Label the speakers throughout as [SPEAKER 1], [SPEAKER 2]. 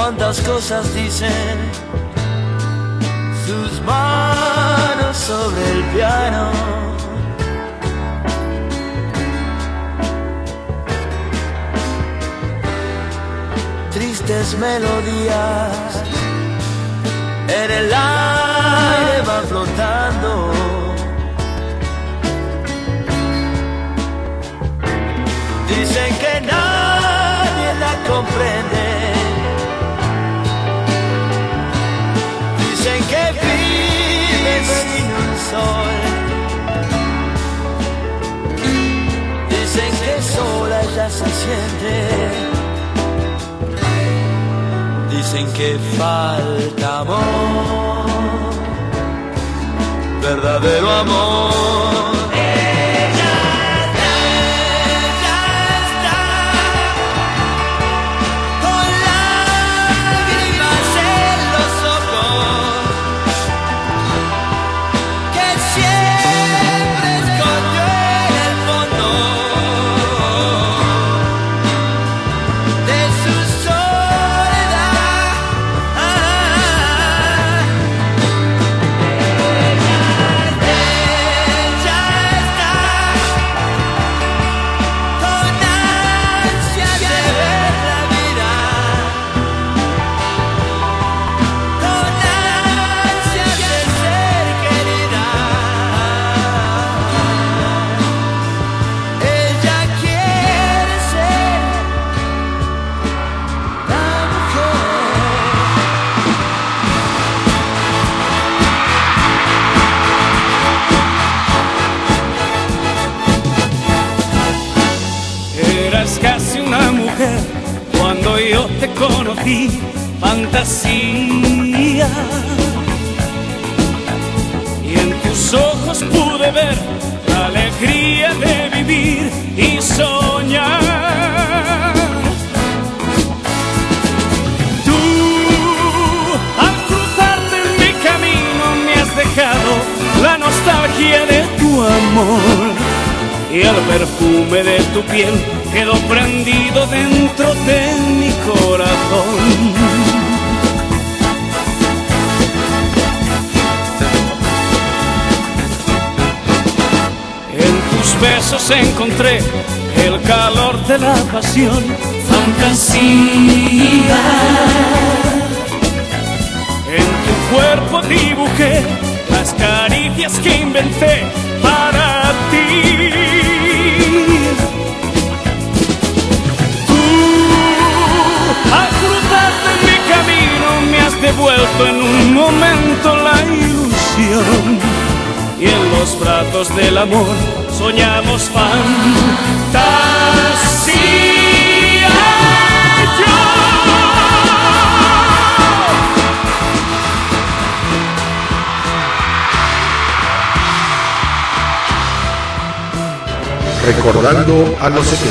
[SPEAKER 1] cuántas cosas dicen sus manos sobre el piano. Tristes melodías en el aire van flotando. Dicen que nadie la comprende. Dicen que vive sin un sol. Dicen que sola ella se siente. Dicen que falta amor, verdadero amor.
[SPEAKER 2] Casi una mujer cuando yo te conocí, fantasía, y en tus ojos pude ver la alegría de vivir y soñar. Tú, al cruzarte en mi camino, me has dejado la nostalgia de tu amor, y el perfume de tu piel quedó prendido dentro de mi corazón. En tus besos encontré el calor de la pasión, fantasía. En tu cuerpo dibujé las caricias que inventé para ti. Al cruzarte en mi camino me has devuelto en un momento la ilusión, y en los brazos del amor soñamos fantasía.
[SPEAKER 3] Recordando a los 70.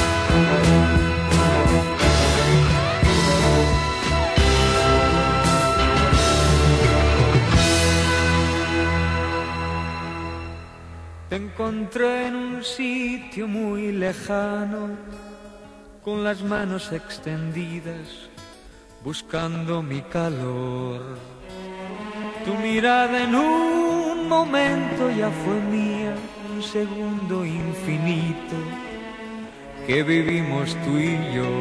[SPEAKER 1] Te encontré en un sitio muy lejano, con las manos extendidas, buscando mi calor. Tu mirada en un momento ya fue mía, un segundo infinito que vivimos tú y yo.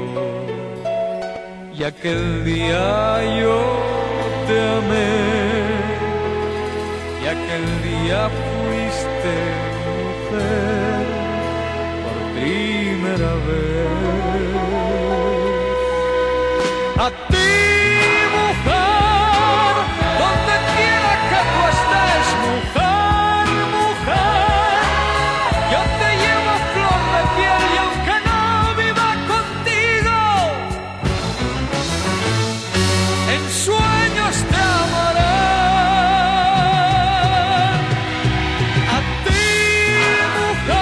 [SPEAKER 1] Y aquel día yo te amé, y aquel día fuiste mujer por primera vez. A ti, mujer, donde quiera que tú estés, mujer, mujer, yo te llevo flor de piel y aunque no viva contigo, en sueños te amaré. A ti, mujer,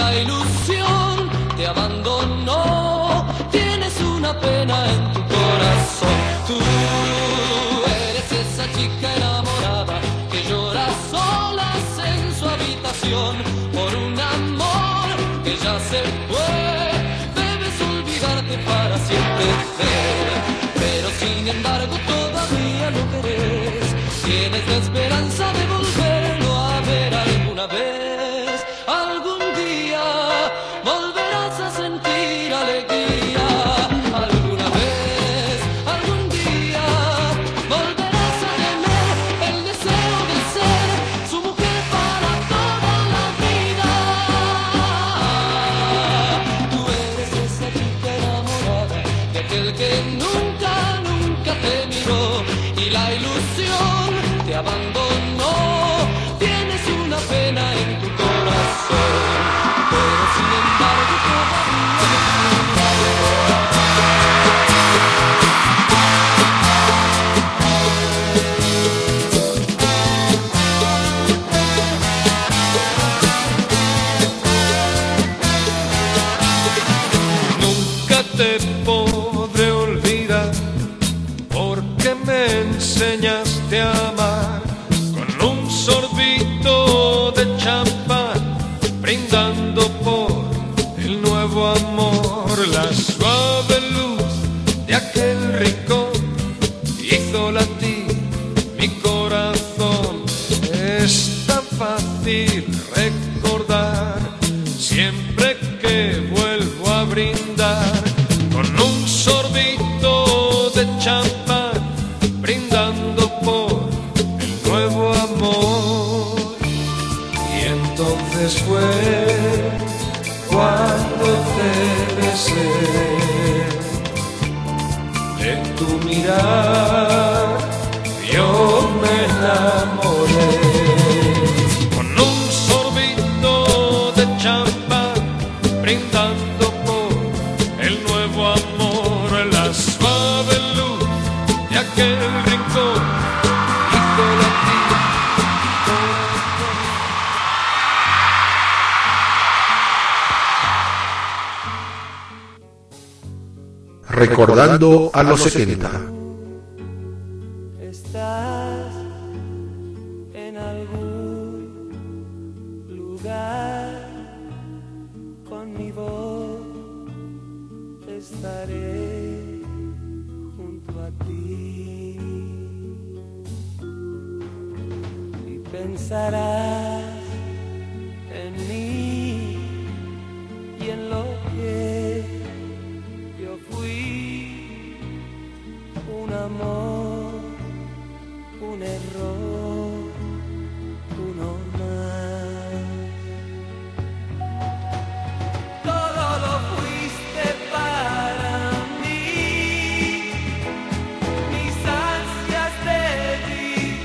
[SPEAKER 1] la ilusión te abandonó. Tienes una pena en tu corazón. Tú eres esa chica enamorada que llora solas en su habitación por un amor que ya se fue. Debes olvidarte para siempre, pero sin embargo todavía lo querés. Tienes la esperanza de volverlo a ver alguna vez. Algún día volverás a sentir alegría. Alguna vez, algún día volverás a tener el deseo de ser su mujer para toda la vida. Tú eres esa chica enamorada de aquel que nunca te miró y la ilusión te abandonó. Tienes una pena en tu corazón, pero sin embargo
[SPEAKER 3] nunca te podré olvidar, porque me enseñaste a amar con un sorbito de champán, brindando por el nuevo amor. La suave luz de aquel rincón hizo latir mi corazón. Es tan fácil recordar siempre que vuelvo a brindar con un sorbito de champán, brindando por el nuevo amor. Y entonces fue cuando te besé, de tu mirar yo me enamoré. Con un sorbito de champán, brindando por el nuevo amor. La suave luz de aquel rincón hizo latir mi corazón.
[SPEAKER 4] Recordando a los 70.
[SPEAKER 5] Estás en algún lugar con mi voz, estaré junto a ti y pensarás en mí y en lo que yo fui, un amor, un error, uno más. Todo lo fuiste para mí, mis ansias de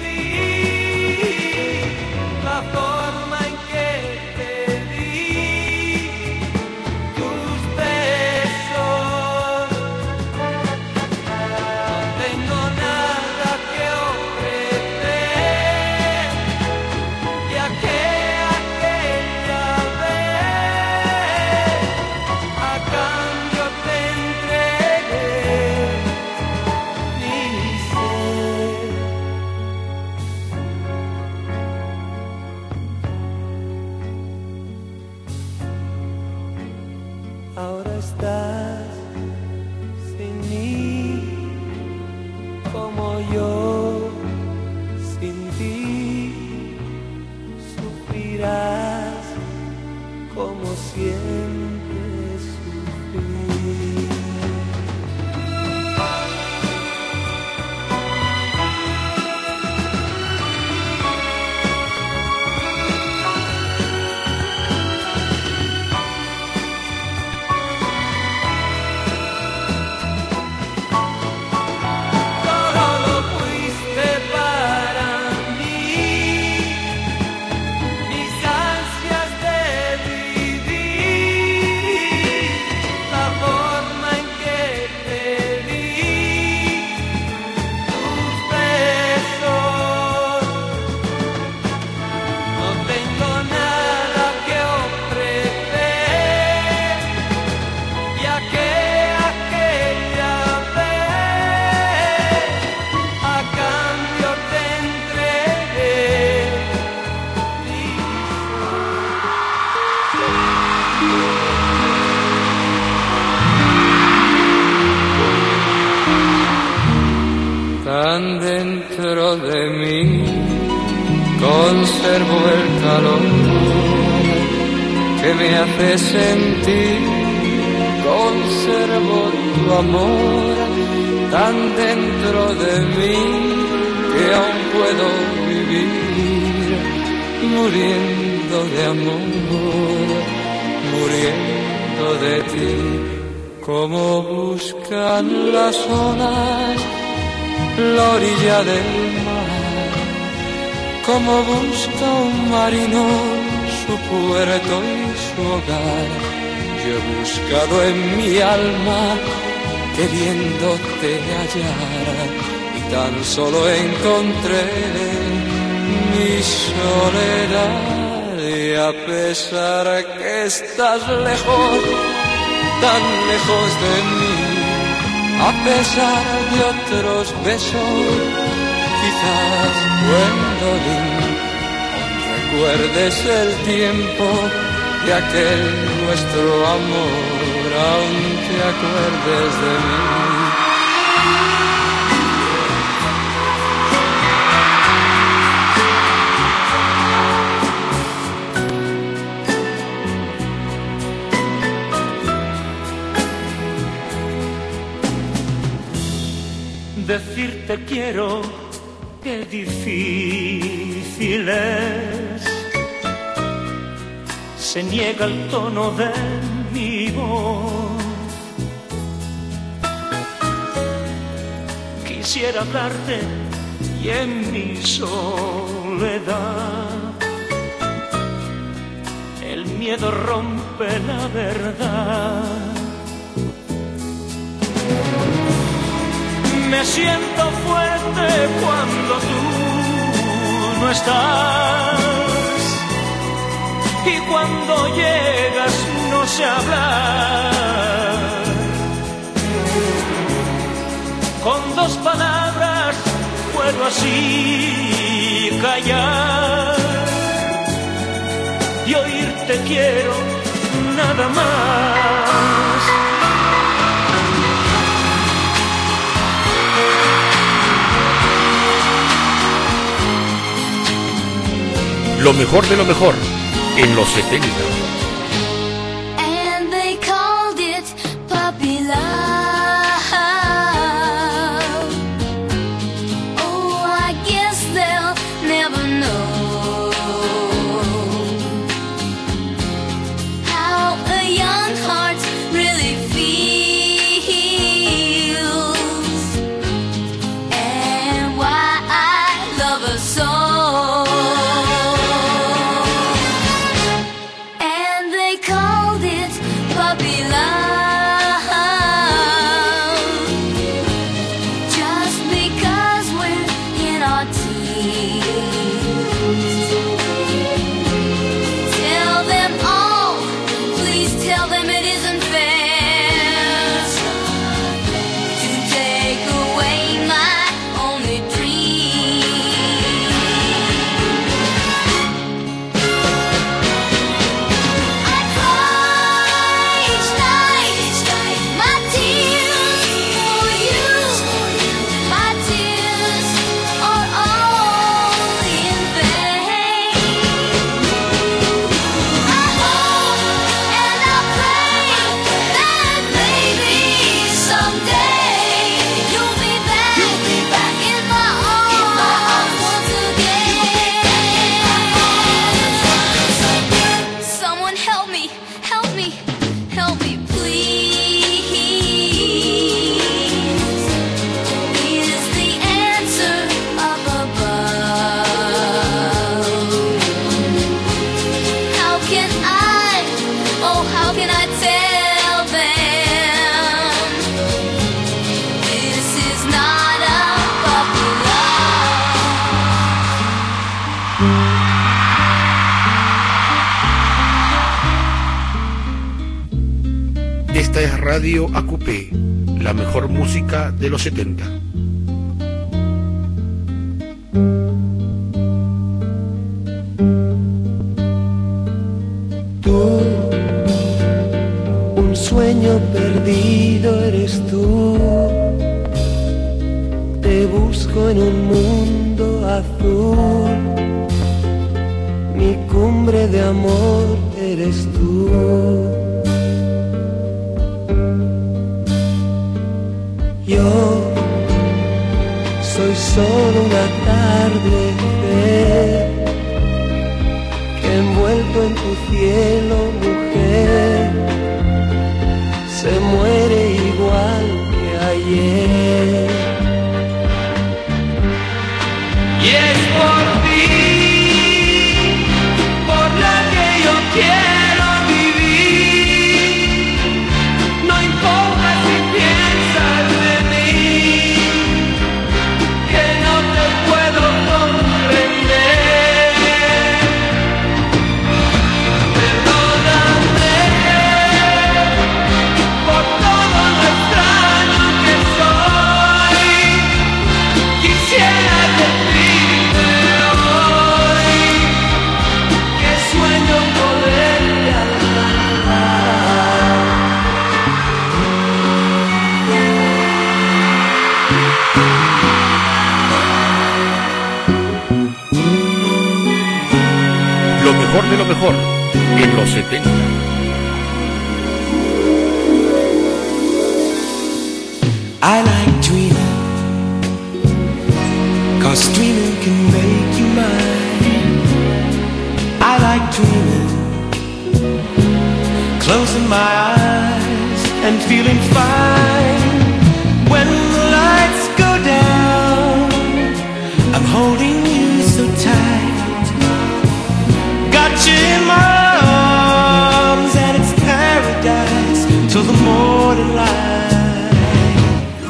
[SPEAKER 5] vivir, la forma en que te di tus besos. No tengo nada que ofrecer, ya que aquella vez a cambio te entregué mi ser. Ahora estás sin mí, como yo sin ti, sufrirás como siempre sufrí. Todo lo fuiste para mí, mis ansias de vivir, la forma
[SPEAKER 1] Tan dentro de mí conservo el calor que me hace sentir, conservo tu amor tan dentro de mí que aún puedo vivir muriendo de amor, muriendo de ti. Como buscan las olas la orilla del mar, como busca un marino su puerto y su hogar. Yo he buscado en mi alma queriéndote hallar y tan solo encontré mi soledad. Y a pesar que estás lejos, tan lejos de mí, a pesar de otros besos, quizás Gwendolyn, aún recuerdes el tiempo de aquel nuestro amor, aún te acuerdes de mí.
[SPEAKER 2] Decirte quiero, qué difícil es. Se niega el tono de mi voz. Quisiera hablarte y en mi soledad el miedo rompe la verdad. Me siento fuerte cuando tú no estás y cuando llegas no sé hablar. Con dos palabras puedo así callar y oírte quiero nada más.
[SPEAKER 4] Lo mejor de lo mejor en los 70.
[SPEAKER 6] And they called it puppy love. Oh, I guess they'll never know how a young heart really feels and why I love her so.
[SPEAKER 4] Esta es Radio AQP, la mejor música de los 70.
[SPEAKER 1] Tú
[SPEAKER 5] sueño perdido eres tú. Te busco en un mundo azul. Mi cumbre de amor eres tú. Yo soy solo un atardecer que envuelto en tu cielo, mujer, se muere igual que ayer.
[SPEAKER 1] Y es por ti, por la que yo quiero vivir. No importa si piensas de mí, que no te puedo comprender. Perdóname por todo lo extraño que soy. Quisiera decirte hoy que sueño poderte alcanzar.
[SPEAKER 4] Lo mejor de lo mejor en los 70.
[SPEAKER 5] I like dreaming, 'cause dreaming can make you mine. I like dreaming, closing my eyes and feeling fine. When the lights go down, I'm holding you so tight. Got you in my arms and it's paradise till the morning light.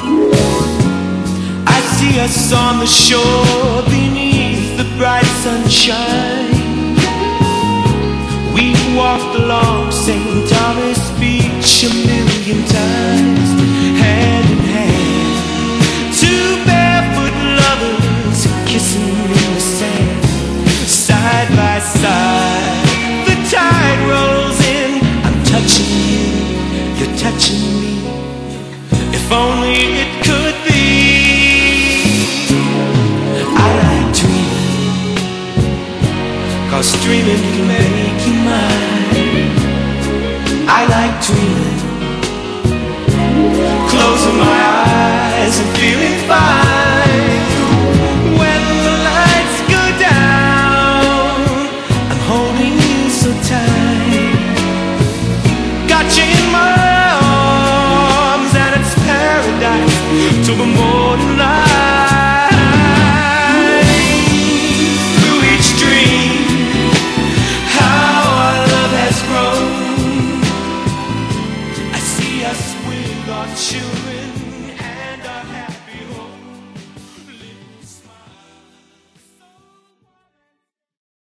[SPEAKER 5] I see us on the shore beneath the bright sunshine. We've walked along St. Thomas Beach a million times, hand in hand. Two barefoot lovers kissing in the sand, side by side. The tide rolls in, I'm touching you, you're touching me. If only it could be. I like dreaming, 'cause dreaming can make